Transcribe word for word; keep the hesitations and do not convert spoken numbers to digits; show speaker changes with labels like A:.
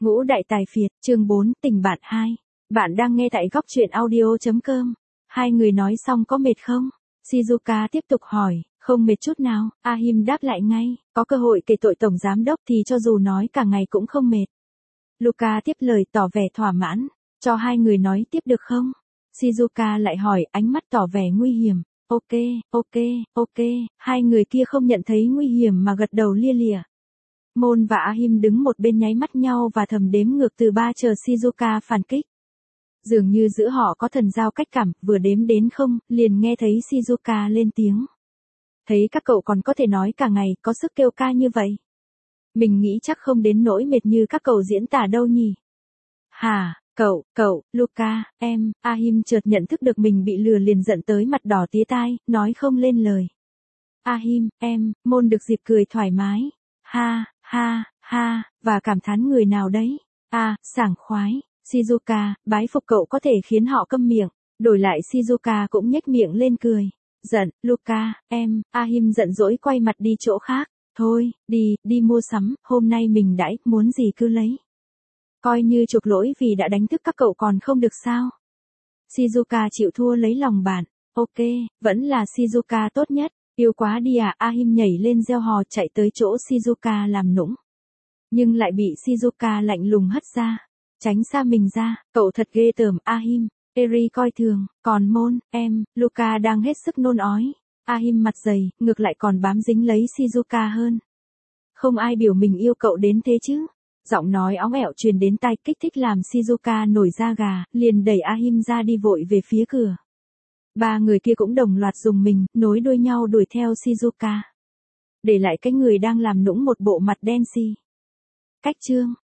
A: Ngũ đại tài phiệt, chương bốn, tình bạn hai. Bạn đang nghe tại góc truyện audio chấm com. Hai người nói xong có mệt không? Shizuka tiếp tục hỏi, không mệt chút nào, Ahim đáp lại ngay, có cơ hội kể tội tổng giám đốc thì cho dù nói cả ngày cũng không mệt. Luca tiếp lời tỏ vẻ thỏa mãn, cho hai người nói tiếp được không? Shizuka lại hỏi, ánh mắt tỏ vẻ nguy hiểm. Ok, ok, ok, hai người kia không nhận thấy nguy hiểm mà gật đầu lia lịa. Môn và Ahim đứng một bên nháy mắt nhau và thầm đếm ngược từ ba chờ Shizuka phản kích. Dường như giữa họ có thần giao cách cảm, vừa đếm đến không, liền nghe thấy Shizuka lên tiếng. Thấy các cậu còn có thể nói cả ngày, có sức kêu ca như vậy. Mình nghĩ chắc không đến nỗi mệt như các cậu diễn tả đâu nhỉ. Hả, cậu, cậu, Luca, em, Ahim chợt nhận thức được mình bị lừa liền giận tới mặt đỏ tía tai, nói không lên lời. Ahim, em, môn được dịp cười thoải mái. Ha, ha, ha, và cảm thán người nào đấy. À, sảng khoái. Shizuka, bái phục cậu có thể khiến họ câm miệng. Đổi lại Shizuka cũng nhếch miệng lên cười. Giận, Luca, em, Ahim giận dỗi quay mặt đi chỗ khác. Thôi, đi, đi mua sắm, hôm nay mình đãi, muốn gì cứ lấy. Coi như chuộc lỗi vì đã đánh thức các cậu còn không được sao. Shizuka chịu thua lấy lòng bạn. Ok, vẫn là Shizuka tốt nhất. Yêu quá đi à, Ahim nhảy lên reo hò chạy tới chỗ Shizuka làm nũng. Nhưng lại bị Shizuka lạnh lùng hất ra. Tránh xa mình ra, cậu thật ghê tởm, Ahim. Eri coi thường, còn môn, em, Luca đang hết sức nôn ói. Ahim mặt dày, ngược lại còn bám dính lấy Shizuka hơn. Không ai biểu mình yêu cậu đến thế chứ. Giọng nói óng ẻo truyền đến tai kích thích làm Shizuka nổi da gà, liền đẩy Ahim ra đi vội về phía cửa. Ba người kia cũng đồng loạt dùng mình, nối đuôi nhau đuổi theo Shizuka. Để lại cái người đang làm nũng một bộ mặt đen xì. Cách chương.